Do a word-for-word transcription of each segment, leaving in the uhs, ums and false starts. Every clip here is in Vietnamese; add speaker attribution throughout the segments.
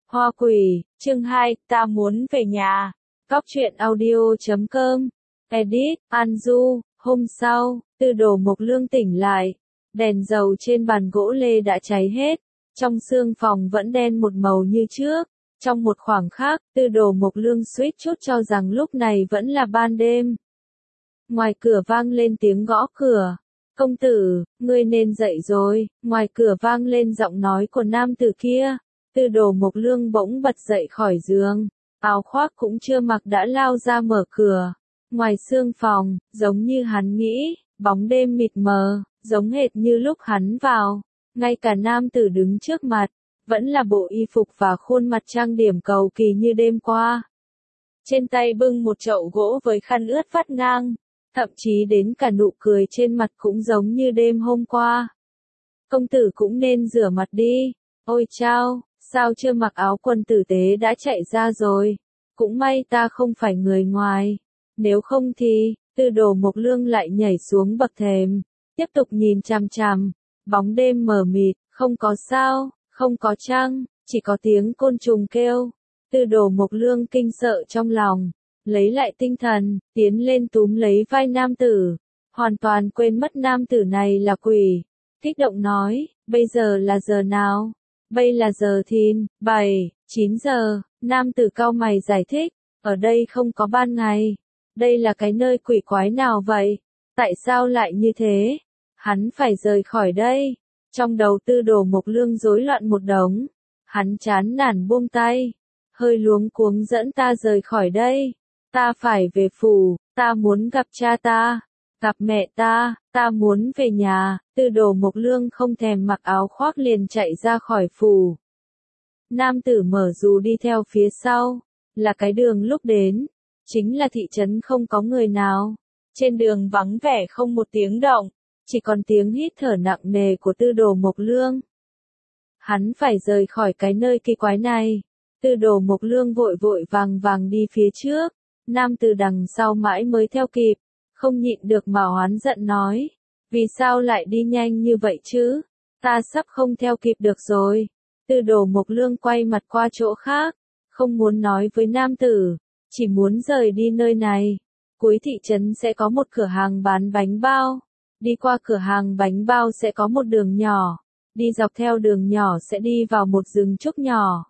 Speaker 1: Hoa quỷ, chương hai, ta muốn về nhà. Cóc truyện audio chấm com. Edit, An Du. Hôm sau, Tư Đồ Mộc Lương tỉnh lại. Đèn dầu trên bàn gỗ lê đã cháy hết. Trong sương phòng vẫn đen một màu như trước. Trong một khoảng khắc, Tư Đồ Mộc Lương suýt chút cho rằng lúc này vẫn là ban đêm. Ngoài cửa vang lên tiếng gõ cửa. Công tử, ngươi nên dậy rồi. Ngoài cửa vang lên giọng nói của nam tử kia. Tư Đồ Mộc Lương bỗng bật dậy khỏi giường, áo khoác cũng chưa mặc đã lao ra mở cửa. Ngoài sương phòng, giống như hắn nghĩ, bóng đêm mịt mờ, giống hệt như lúc hắn vào. Ngay cả nam tử đứng trước mặt, vẫn là bộ y phục và khuôn mặt trang điểm cầu kỳ như đêm qua. Trên tay bưng một chậu gỗ với khăn ướt vắt ngang, thậm chí đến cả nụ cười trên mặt cũng giống như đêm hôm qua. Công tử cũng nên rửa mặt đi. Ôi chao! Sao chưa mặc áo quần tử tế đã chạy ra rồi? Cũng may ta không phải người ngoài. Nếu không thì, Tư Đồ Mộc Lương lại nhảy xuống bậc thềm, tiếp tục nhìn chằm chằm. Bóng đêm mờ mịt, không có sao, không có trăng, chỉ có tiếng côn trùng kêu. Tư Đồ Mộc Lương kinh sợ trong lòng, lấy lại tinh thần, tiến lên túm lấy vai nam tử. Hoàn toàn quên mất nam tử này là quỷ. Kích động nói, bây giờ là giờ nào? Bây là giờ thìn, bảy, chín giờ, nam tử cau mày giải thích, ở đây không có ban ngày. Đây là cái nơi quỷ quái nào vậy? Tại sao lại như thế? Hắn phải rời khỏi đây. Trong đầu Tư Đồ Mộc Lương rối loạn một đống. Hắn chán nản buông tay. Hơi luống cuống dẫn ta rời khỏi đây. Ta phải về phủ, ta muốn gặp cha ta. Gặp mẹ ta, ta muốn về nhà. Tư Đồ Mộc Lương không thèm mặc áo khoác liền chạy ra khỏi phủ. Nam tử mở dù đi theo phía sau, là cái đường lúc đến, chính là thị trấn không có người nào. Trên đường vắng vẻ không một tiếng động, chỉ còn tiếng hít thở nặng nề của Tư Đồ Mộc Lương. Hắn phải rời khỏi cái nơi kỳ quái này. Tư Đồ Mộc Lương vội vội vàng vàng đi phía trước, nam tử đằng sau mãi mới theo kịp. Không nhịn được mà oán giận nói, vì sao lại đi nhanh như vậy chứ? Ta sắp không theo kịp được rồi. Tư Đồ Mộc Lương quay mặt qua chỗ khác, không muốn nói với nam tử, chỉ muốn rời đi nơi này. Cuối thị trấn sẽ có một cửa hàng bán bánh bao. Đi qua cửa hàng bánh bao sẽ có một đường nhỏ. Đi dọc theo đường nhỏ sẽ đi vào một rừng trúc nhỏ.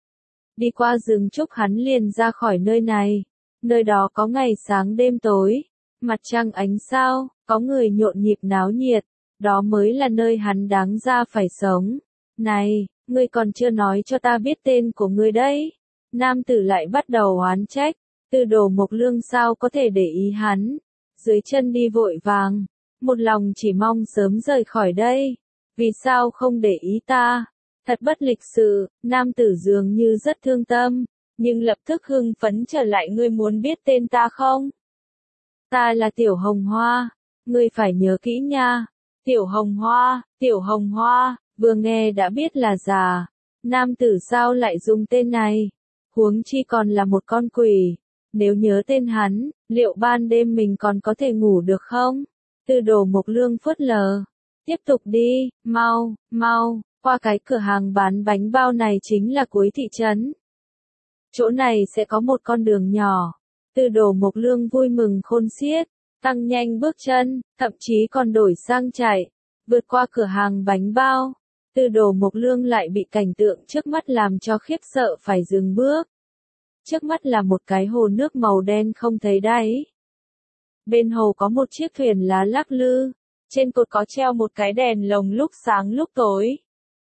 Speaker 1: Đi qua rừng trúc hắn liền ra khỏi nơi này. Nơi đó có ngày sáng đêm tối. Mặt trăng ánh sao, có người nhộn nhịp náo nhiệt, đó mới là nơi hắn đáng ra phải sống. Này, ngươi còn chưa nói cho ta biết tên của ngươi đấy. Nam tử lại bắt đầu oán trách, Tư Đồ Mộc Lương sao có thể để ý hắn. Dưới chân đi vội vàng, một lòng chỉ mong sớm rời khỏi đây. Vì sao không để ý ta? Thật bất lịch sự, nam tử dường như rất thương tâm, nhưng lập tức hưng phấn trở lại. Ngươi muốn biết tên ta không? Ta là Tiểu Hồng Hoa, ngươi phải nhớ kỹ nha. Tiểu Hồng Hoa, Tiểu Hồng Hoa, vừa nghe đã biết là già. Nam tử sao lại dùng tên này? Huống chi còn là một con quỷ. Nếu nhớ tên hắn, liệu ban đêm mình còn có thể ngủ được không? Tư Đồ Mộc Lương phớt lờ. Tiếp tục đi, mau, mau, qua cái cửa hàng bán bánh bao này chính là cuối thị trấn. Chỗ này sẽ có một con đường nhỏ. Tư Đồ Mộc Lương vui mừng khôn xiết, tăng nhanh bước chân, thậm chí còn đổi sang chạy, vượt qua cửa hàng bánh bao. Tư Đồ Mộc Lương lại bị cảnh tượng trước mắt làm cho khiếp sợ phải dừng bước. Trước mắt là một cái hồ nước màu đen không thấy đáy. Bên hồ có một chiếc thuyền lá lắc lư, trên cột có treo một cái đèn lồng lúc sáng lúc tối.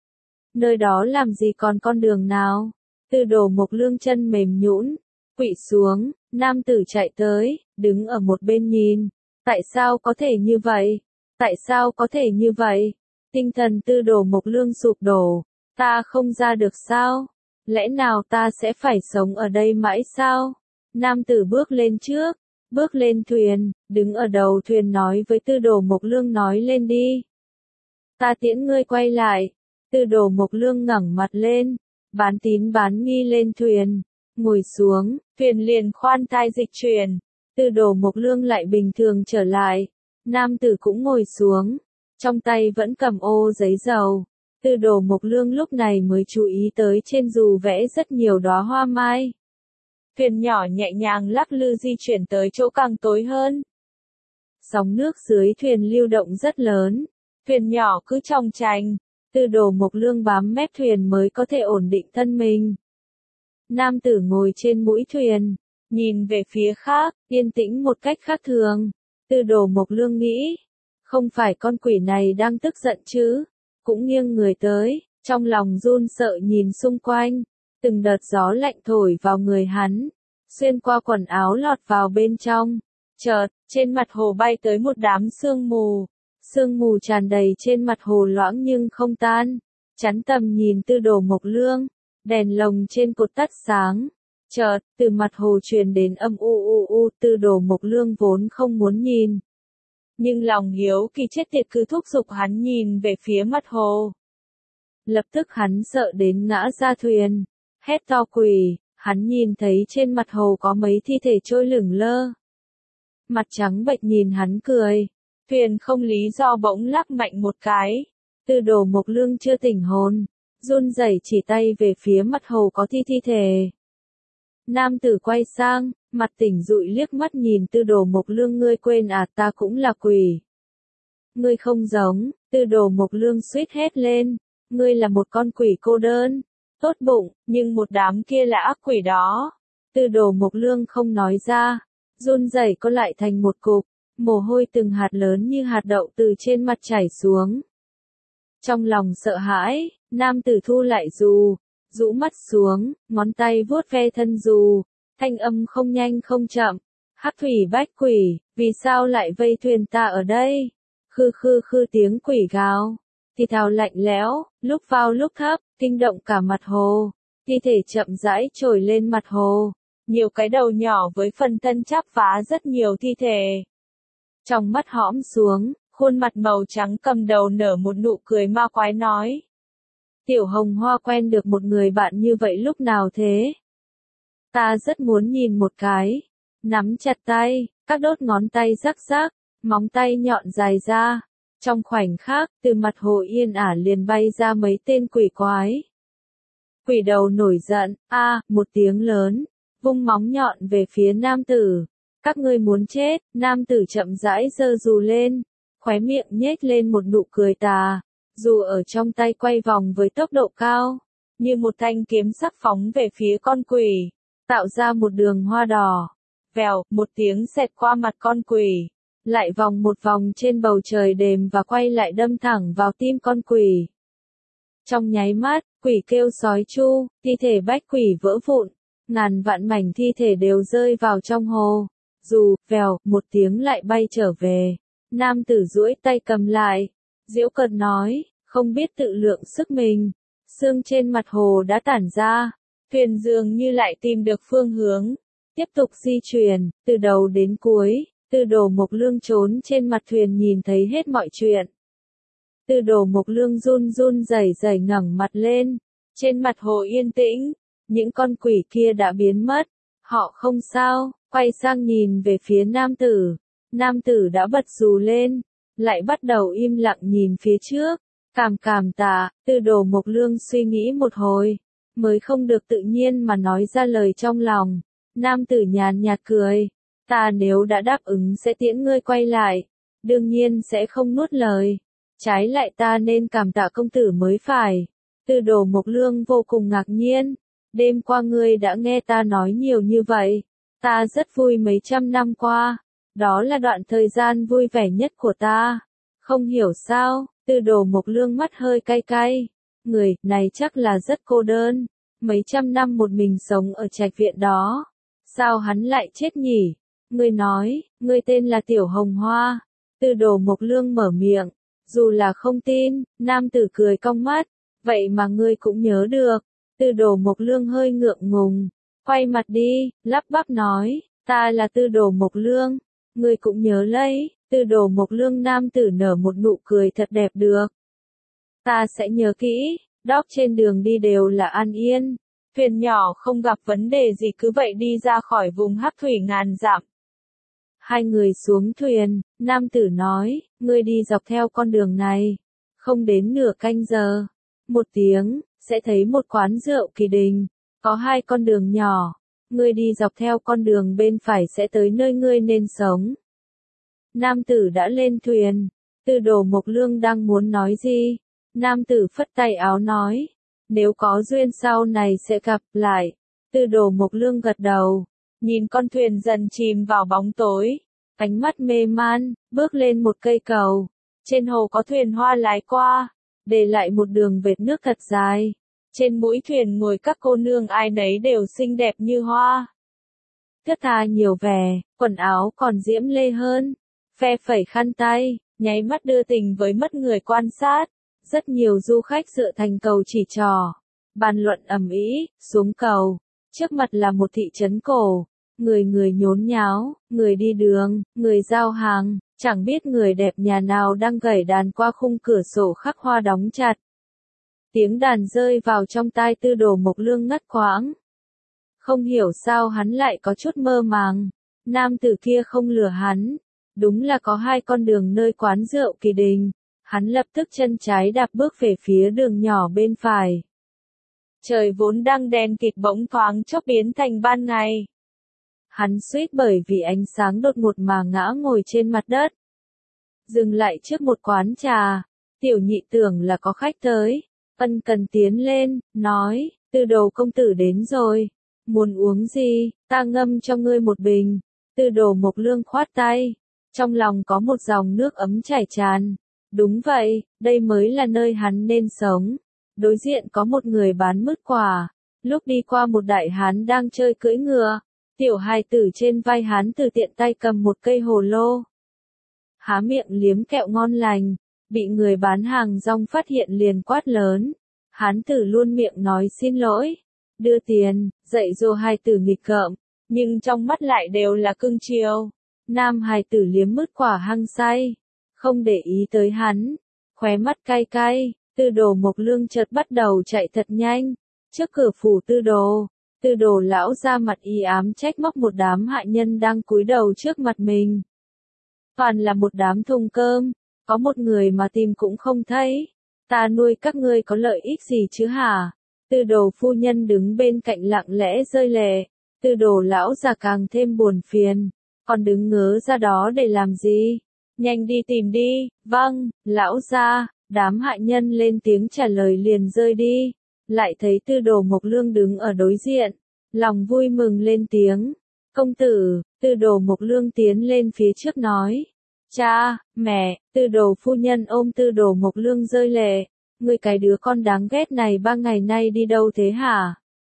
Speaker 1: Nơi đó làm gì còn con đường nào? Tư Đồ Mộc Lương chân mềm nhũn, quỵ xuống. Nam tử chạy tới, đứng ở một bên nhìn. Tại sao có thể như vậy? Tại sao có thể như vậy? Tinh thần Tư Đồ Mộc Lương sụp đổ. Ta không ra được sao? Lẽ nào ta sẽ phải sống ở đây mãi sao? Nam tử bước lên trước, bước lên thuyền, đứng ở đầu thuyền nói với Tư Đồ Mộc Lương nói lên đi. Ta tiễn ngươi quay lại. Tư Đồ Mộc Lương ngẩng mặt lên, bán tín bán nghi lên thuyền. Ngồi xuống, thuyền liền khoan thai dịch chuyển. Tư Đồ Mộc Lương lại bình thường trở lại. Nam tử cũng ngồi xuống. Trong tay vẫn cầm ô giấy dầu. Tư Đồ Mộc Lương lúc này mới chú ý tới trên dù vẽ rất nhiều đóa hoa mai. Thuyền nhỏ nhẹ nhàng lắc lư di chuyển tới chỗ càng tối hơn. Sóng nước dưới thuyền lưu động rất lớn. Thuyền nhỏ cứ chòng chành. Tư Đồ Mộc Lương bám mép thuyền mới có thể ổn định thân mình. Nam tử ngồi trên mũi thuyền, nhìn về phía khác, yên tĩnh một cách khác thường. Tư Đồ Mộc Lương nghĩ, không phải con quỷ này đang tức giận chứ? Cũng nghiêng người tới, trong lòng run sợ nhìn xung quanh. Từng đợt gió lạnh thổi vào người hắn, xuyên qua quần áo lọt vào bên trong. Chợt, trên mặt hồ bay tới một đám sương mù. Sương mù tràn đầy trên mặt hồ loãng nhưng không tan, chắn tầm nhìn Tư Đồ Mộc Lương. Đèn lồng trên cột tắt sáng. Chợt, từ mặt hồ truyền đến âm u u u, Tư Đồ Mộc Lương vốn không muốn nhìn. Nhưng lòng hiếu kỳ chết tiệt cứ thúc giục hắn nhìn về phía mặt hồ. Lập tức hắn sợ đến ngã ra thuyền, hét to quỷ, hắn nhìn thấy trên mặt hồ có mấy thi thể trôi lửng lơ. Mặt trắng bệch nhìn hắn cười, thuyền không lý do bỗng lắc mạnh một cái. Tư Đồ Mộc Lương chưa tỉnh hồn, run rẩy chỉ tay về phía mặt hồ có thi thi thể. Nam tử quay sang, mặt tỉnh dụi liếc mắt nhìn Tư Đồ Mộc Lương, ngươi quên à, ta cũng là quỷ. Ngươi không giống, Tư Đồ Mộc Lương suýt hét lên, ngươi là một con quỷ cô đơn, tốt bụng, nhưng một đám kia là ác quỷ đó. Tư Đồ Mộc Lương không nói ra, run rẩy co lại thành một cục, mồ hôi từng hạt lớn như hạt đậu từ trên mặt chảy xuống. Trong lòng sợ hãi, nam tử thu lại dù, rũ mắt xuống, ngón tay vuốt ve thân dù, thanh âm không nhanh không chậm. Hắc thủy bách quỷ, vì sao lại vây thuyền ta ở đây? Khư khư khư tiếng quỷ gào, thì thào lạnh lẽo, lúc vào lúc thấp, kinh động cả mặt hồ. Thi thể chậm rãi trồi lên mặt hồ, nhiều cái đầu nhỏ với phần thân chắp vá rất nhiều thi thể. Trong mắt hõm xuống, khuôn mặt màu trắng cầm đầu nở một nụ cười ma quái nói. Tiểu Hồng Hoa quen được một người bạn như vậy lúc nào thế? Ta rất muốn nhìn một cái. Nắm chặt tay, các đốt ngón tay rắc rắc, móng tay nhọn dài ra. Trong khoảnh khắc, từ mặt hồ yên ả liền bay ra mấy tên quỷ quái. Quỷ đầu nổi giận, a, một tiếng lớn, vung móng nhọn về phía nam tử. Các ngươi muốn chết, nam tử chậm rãi giơ dù lên, khóe miệng nhếch lên một nụ cười tà. Dù ở trong tay quay vòng với tốc độ cao, như một thanh kiếm sắc phóng về phía con quỷ, tạo ra một đường hoa đỏ. Vèo, một tiếng xẹt qua mặt con quỷ, lại vòng một vòng trên bầu trời đêm và quay lại đâm thẳng vào tim con quỷ. Trong nháy mắt, quỷ kêu sói chu, thi thể bách quỷ vỡ vụn, ngàn vạn mảnh thi thể đều rơi vào trong hồ. Dù, vèo, một tiếng lại bay trở về. Nam tử duỗi tay cầm lại. Diễu cợt nói, không biết tự lượng sức mình. Sương trên mặt hồ đã tản ra. Thuyền dường như lại tìm được phương hướng. Tiếp tục di chuyển, từ đầu đến cuối. Tư Đồ Mộc Lương trốn trên mặt thuyền nhìn thấy hết mọi chuyện. Tư Đồ Mộc Lương run run rẩy rẩy ngẩng mặt lên. Trên mặt hồ yên tĩnh. Những con quỷ kia đã biến mất. Họ không sao, quay sang nhìn về phía nam tử. Nam tử đã bật dù lên. Lại bắt đầu im lặng nhìn phía trước. Cảm cảm tạ, Tư Đồ Mộc Lương suy nghĩ một hồi. Mới không được tự nhiên mà nói ra lời trong lòng. Nam tử nhàn nhạt cười. Ta nếu đã đáp ứng sẽ tiễn ngươi quay lại. Đương nhiên sẽ không nuốt lời. Trái lại ta nên cảm tạ công tử mới phải. Tư Đồ Mộc Lương vô cùng ngạc nhiên. Đêm qua ngươi đã nghe ta nói nhiều như vậy. Ta rất vui mấy trăm năm qua. Đó là đoạn thời gian vui vẻ nhất của ta. Không hiểu sao, Tư Đồ Mộc Lương mắt hơi cay cay. Người này chắc là rất cô đơn. Mấy trăm năm một mình sống ở trạch viện đó. Sao hắn lại chết nhỉ? Ngươi nói, ngươi tên là Tiểu Hồng Hoa. Tư Đồ Mộc Lương mở miệng. Dù là không tin, nam tử cười cong mắt. Vậy mà ngươi cũng nhớ được. Tư Đồ Mộc Lương hơi ngượng ngùng. Quay mặt đi, lắp bắp nói. Ta là Tư Đồ Mộc Lương. Ngươi cũng nhớ lấy. Tư Đồ Mộc Lương nam tử nở một nụ cười thật đẹp được. Ta sẽ nhớ kỹ. Đóc trên đường đi đều là an yên. Thuyền nhỏ không gặp vấn đề gì cứ vậy đi ra khỏi vùng hắc thủy ngàn dặm. Hai người xuống thuyền, nam tử nói, ngươi đi dọc theo con đường này. Không đến nửa canh giờ, một tiếng, sẽ thấy một quán rượu Kỳ Đình, có hai con đường nhỏ, ngươi đi dọc theo con đường bên phải sẽ tới nơi ngươi nên sống. Nam tử đã lên thuyền, Tư Đồ Mộc Lương đang muốn nói gì, nam tử phất tay áo nói, nếu có duyên sau này sẽ gặp lại. Tư Đồ Mộc Lương gật đầu, nhìn con thuyền dần chìm vào bóng tối, ánh mắt mê man, bước lên một cây cầu, trên hồ có thuyền hoa lái qua, để lại một đường vệt nước thật dài. Trên mũi thuyền ngồi các cô nương ai nấy đều xinh đẹp như hoa. Thướt tha nhiều vẻ, quần áo còn diễm lê hơn, phe phẩy khăn tay, nháy mắt đưa tình với mắt người quan sát. Rất nhiều du khách dựa thành cầu chỉ trò, bàn luận ầm ĩ, xuống cầu. Trước mặt là một thị trấn cổ, người người nhốn nháo, người đi đường, người giao hàng, chẳng biết người đẹp nhà nào đang gảy đàn qua khung cửa sổ khắc hoa đóng chặt. Tiếng đàn rơi vào trong tai Tư Đồ Mộc Lương ngắt quãng. Không hiểu sao hắn lại có chút mơ màng, nam tử kia không lừa hắn, đúng là có hai con đường nơi quán rượu Kỳ Đình. Hắn lập tức chân trái đạp bước về phía đường nhỏ bên phải. Trời vốn đang đen kịt bỗng thoáng chốc biến thành ban ngày. Hắn suýt bởi vì ánh sáng đột ngột mà ngã ngồi trên mặt đất. Dừng lại trước một quán trà, tiểu nhị tưởng là có khách tới, ân cần tiến lên, nói, Tư Đồ công tử đến rồi, muốn uống gì, ta ngâm cho ngươi một bình. Tư Đồ Mộc Lương khoát tay, trong lòng có một dòng nước ấm chảy tràn. Đúng vậy, đây mới là nơi hắn nên sống. Đối diện có một người bán mứt quả, lúc đi qua một đại hán đang chơi cưỡi ngựa, tiểu hài tử trên vai hán tử tiện tay cầm một cây hồ lô. Há miệng liếm kẹo ngon lành, bị người bán hàng rong phát hiện liền quát lớn. Hán tử luôn miệng nói xin lỗi, đưa tiền, dạy dỗ hài tử nghịch ngợm, nhưng trong mắt lại đều là cưng chiều. Nam hài tử liếm mứt quả hăng say, không để ý tới hắn, khóe mắt cay cay. Tư Đồ Mộc Lương chợt bắt đầu chạy thật nhanh, trước cửa phủ Tư Đồ, Tư Đồ lão ra mặt y ám trách móc một đám hạ nhân đang cúi đầu trước mặt mình. Toàn là một đám thùng cơm, có một người mà tìm cũng không thấy, ta nuôi các ngươi có lợi ích gì chứ hả? Tư Đồ phu nhân đứng bên cạnh lặng lẽ rơi lệ, Tư Đồ lão già càng thêm buồn phiền, còn đứng ngớ ra đó để làm gì? Nhanh đi tìm đi, vâng, lão gia. Đám hạ nhân lên tiếng trả lời liền rơi đi, lại thấy Tư Đồ Mộc Lương đứng ở đối diện, lòng vui mừng lên tiếng, công tử. Tư Đồ Mộc Lương tiến lên phía trước nói, cha, mẹ. Tư Đồ phu nhân ôm Tư Đồ Mộc Lương rơi lệ, ngươi cái đứa con đáng ghét này ba ngày nay đi đâu thế hả?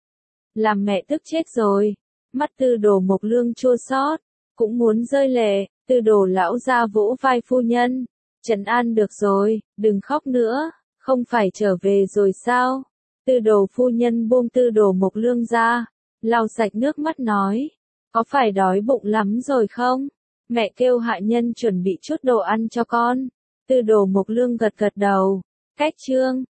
Speaker 1: Làm mẹ tức chết rồi. Mắt Tư Đồ Mộc Lương chua xót, cũng muốn rơi lệ. Tư Đồ lão ra vỗ vai phu nhân, trấn an được rồi, đừng khóc nữa, không phải trở về rồi sao? Tư Đồ phu nhân buông Tư Đồ Mộc Lương ra, lau sạch nước mắt nói, có phải đói bụng lắm rồi không? Mẹ kêu hạ nhân chuẩn bị chút đồ ăn cho con. Tư Đồ Mộc Lương gật gật đầu. Cách chương